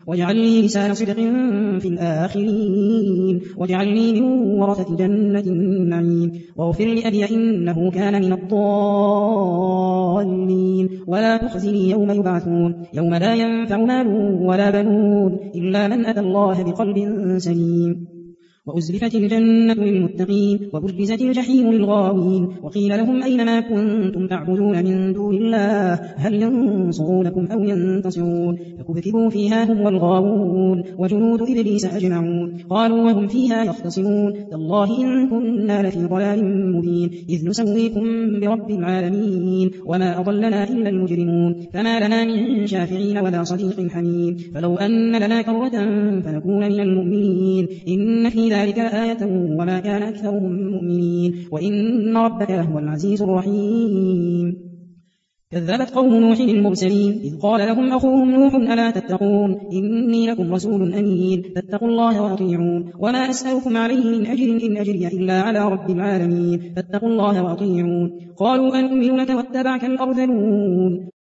واجعل لي لسان صدق في الآخرين واجعلني من ورثة جنة النعيم واغفر لأبي إنه كان من الضالين ولا تخزني يوم يبعثون يوم لا ينفع مال ولا بنون إلا من أتى الله بقلب سليم وأزلفت الجنة للمتقين وبرزت الجحيم للغاوين وقيل لهم أين ما كنتم تعبدون من دون الله هل ينصرونكم أو ينتصرون فكبكبوا فيها هم والغاوون وجنود إبليس أجمعون قالوا وهم فيها يختصمون تالله إن كنا لفي ضلال مبين إذ نسويكم برب العالمين وما أضلنا إلا المجرمون فما لنا من شافعين ولا صديق حميم فلو أن لنا كرة فنكون من المؤمنين إن في ذلك آية وما كان أكثرهم مؤمنين وإن ربك لهو العزيز الرحيم كذبت قوم نوح المرسلين إذ قال لهم أخوهم نوح ألا تتقون إني لكم رسول أمين فاتقوا الله وأطيعون وما أسألكم عليه من أجر إن أجري إلا على رب العالمين فاتقوا الله وأطيعون قالوا أنؤمن لك واتبعك الأرذلون